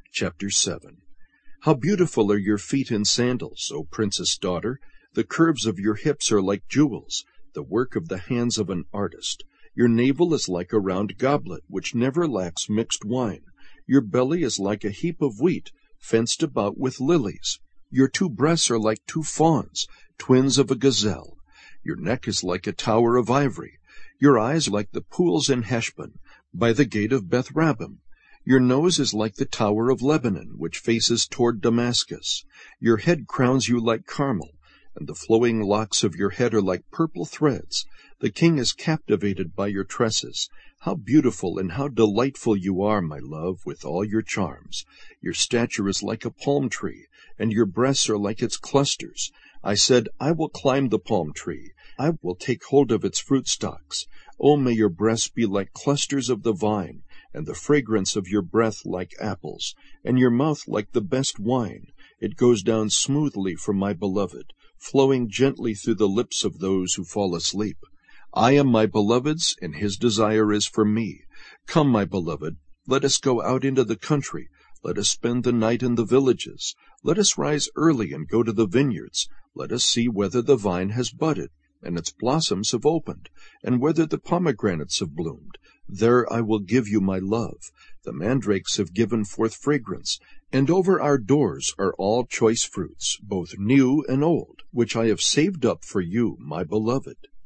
Chapter 7. How beautiful are your feet in sandals, O princess daughter! The curves of your hips are like jewels, the work of the hands of an artist. Your navel is like a round goblet, which never lacks mixed wine. Your belly is like a heap of wheat, fenced about with lilies. Your 2 breasts are like 2 fawns, twins of a gazelle. Your neck is like a tower of ivory. Your eyes like the pools in Heshbon, by the gate of Beth Rabbim. Your nose is like the tower of Lebanon, which faces toward Damascus. Your head crowns you like Carmel, and the flowing locks of your head are like purple threads. The king is captivated by your tresses. How beautiful and how delightful you are, my love, with all your charms. Your stature is like a palm tree, and your breasts are like its clusters. I said, I will climb the palm tree. I will take hold of its fruit stalks. Oh, may your breasts be like clusters of the vine, and the fragrance of your breath like apples, and your mouth like the best wine. It goes down smoothly from my beloved, flowing gently through the lips of those who fall asleep. I am my beloved's, and his desire is for me. Come, my beloved, let us go out into the country. Let us spend the night in the villages. Let us rise early and go to the vineyards. Let us see whether the vine has budded, and its blossoms have opened, and whether the pomegranates have bloomed. There I will give you my love. The mandrakes have given forth fragrance, and over our doors are all choice fruits, both new and old, which I have saved up for you, my beloved.